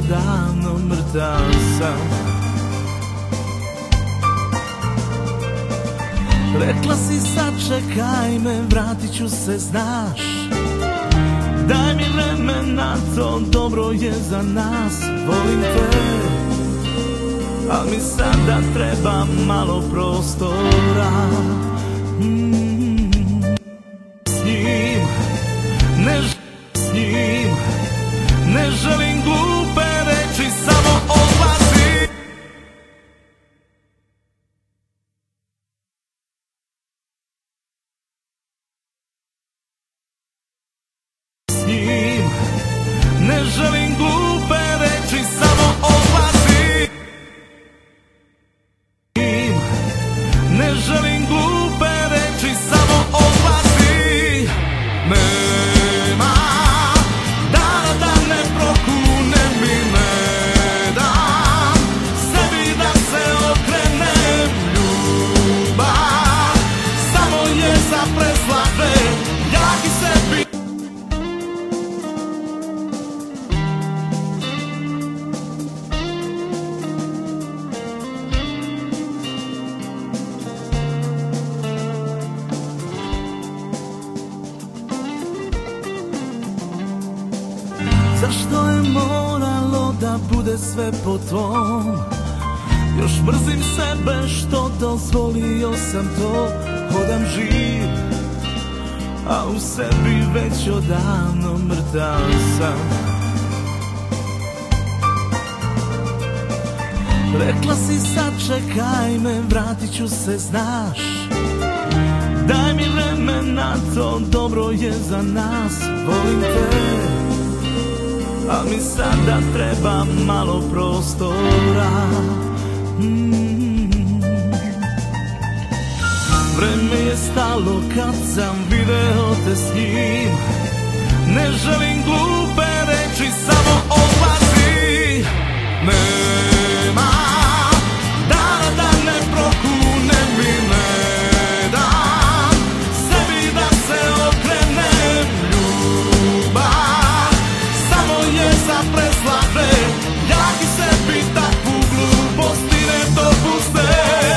odavno mrtav sam. Rekla si sačekaj me, vratit ću se, znaš. Daj mi vremena, to dobro je za nas. Volim te, al mi sada treba malo prostora. S njim, s njim ne želim glupe reći, samo odlazi. S njim ne želim glupe reći, samo odlazi. Ne želim glupe reći, samo odlazi. Nema dana da ne prokunem i ne dam sebi da se okrenem. Ljubav samo je za preslabe, jaki sebi. Zašto je moralo da bude sve po tvom? Još mrzim sebe što dozvolio sam to. Hodam živ, a u sebi već odavno mrtav sam. Rekla si sačekaj me, vratit ću se, znaš. Daj mi vremena, to dobro je za nas. Volim te, al mi sada treba malo prostora. Vreme je stalo kad sam video te s njim. Ne želim glupe reći, samo odlazi. Nema dana da ne prokunem i ne dam sebi da se okrenem. Ljubav samo je za preslabe, jaki sebi takvu gluposti ne dopuste.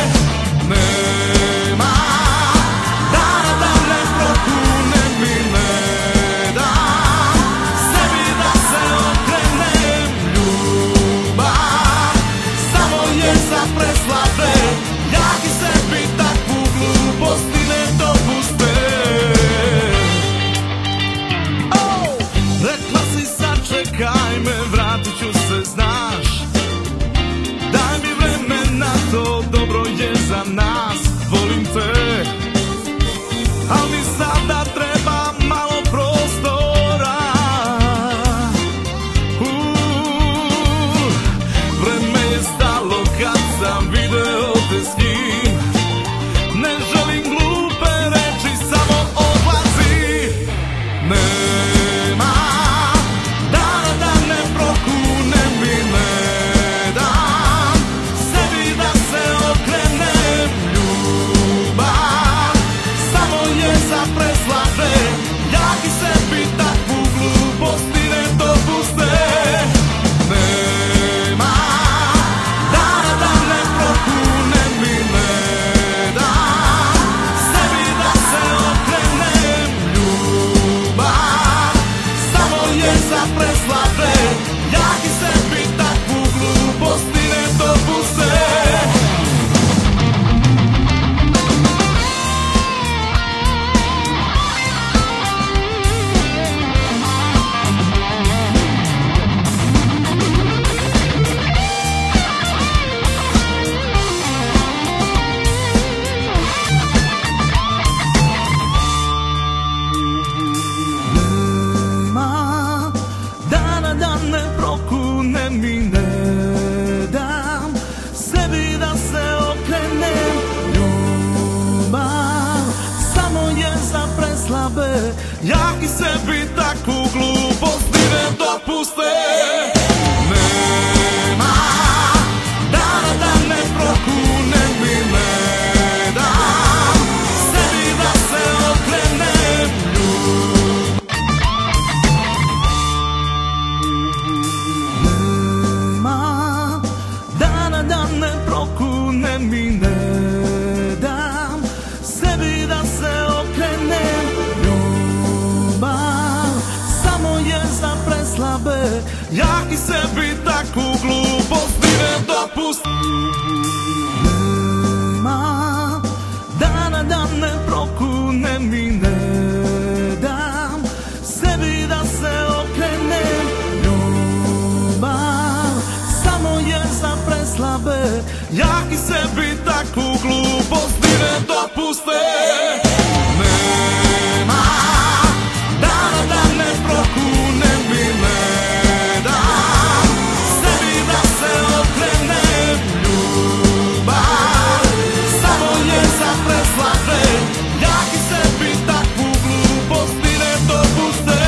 Nema dana da ne prokunem i ne dam sebi da se okrenem. Ljubav samo je za preslabe, jaki sebi takvu gluposti ne dopuste. Rekla si sačekaj me, vratit ću se, znaš. Daj mi vremena, to dobro je za nas. Volim te, al mi sada treba malo prostora. Vreme je stalo kad sam video te s njim. Ne želim glupe reći, samo odlazi. Nema dana da ne prokunem i ne dam sebi da se okrenem. Ljubav samo je za preslabe, jaki sebi takvu gluposti ne dopuste. Nema dana da ne prokunem i ne dam sebi da se okrenem. Ljubav samo je za preslabe, jaki sebi takvu gluposti ne dopuste. Nema dana da ne prokunem i ne dam sebi da se okrenem. Ljubav samo je za preslabe, jaki sebi takvu gluposti ne dopuste. Nema dana da ne prokunem i ne dam sebi da se okrenem. Ljubav jak i sebi takvu glupost ne dopustim. Nema dana da ne prokunem i ne dam sebi da se okrenem. Ljubav samo je za preslabe, jak i sebi takvu glupost ne dopuste. Nema dana da ne prokunem i ne dam sebi da se okrenem. Ljubav samo je za preslabe, jak i sebi takvu glupost ne dopuste.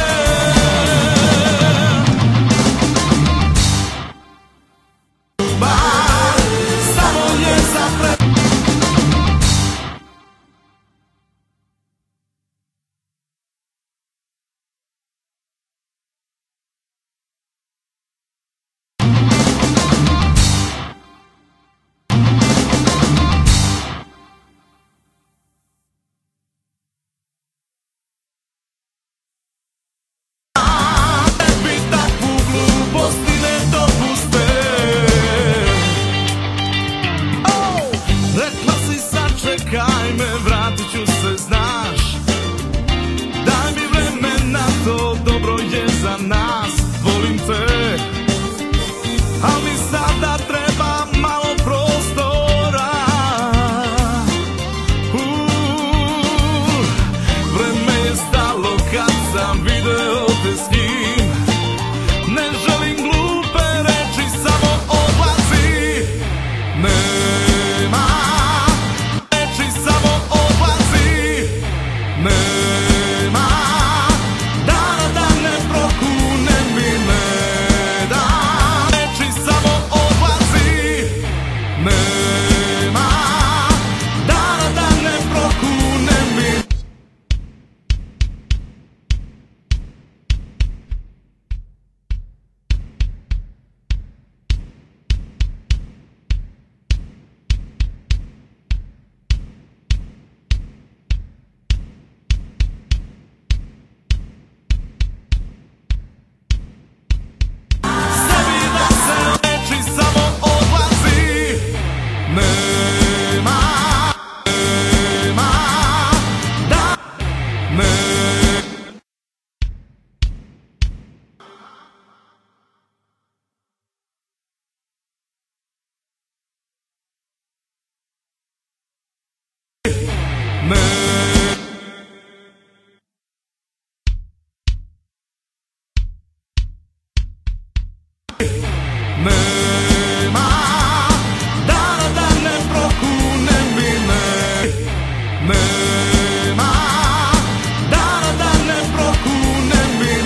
Ljubav samo je za preslabe. Čekaj me, vratit ću se, znaš. Daj mi vremena, to dobro je za nas. Volim te, al mi sada treba malo prostora. Vreme je stalo kad sam video te s njim. Ne želim glupe reči, samo odlazi. Nema nema dana da ne prokunem i ne dam reči, samo odlazi. Nema dana da ne prokunem i nema dana da ne prokunem i nema dana da ne prokunem i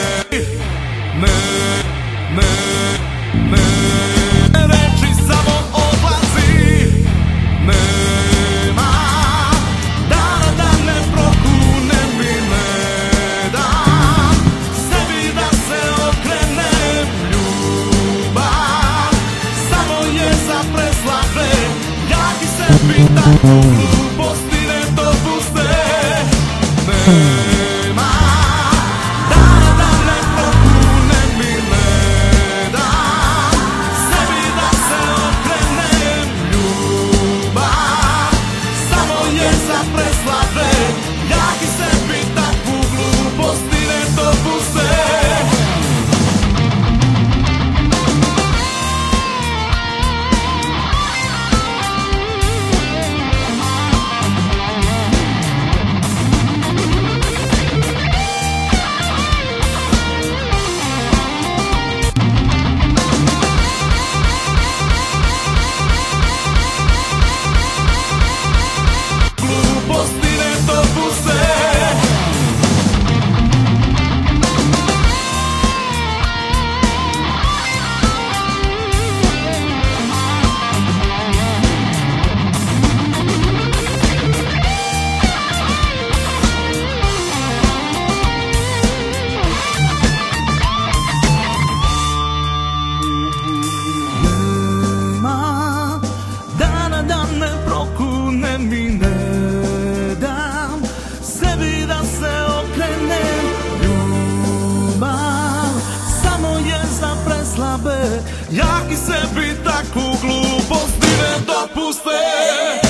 reči, samo odlazi. Nema dana da ne prokunem i ne dam sebi da se okrenem. Ljubav samo je za preslabe, jak i sebi takvu glupost ne dopuste. Nema dana da ne prokunem i ne dam sebi da se okrenem. Ljubav samo je za preslabe, jak i sebi takvu glupost ne dopuste. rabe, jaki sebi takvu glupost ne dopuste.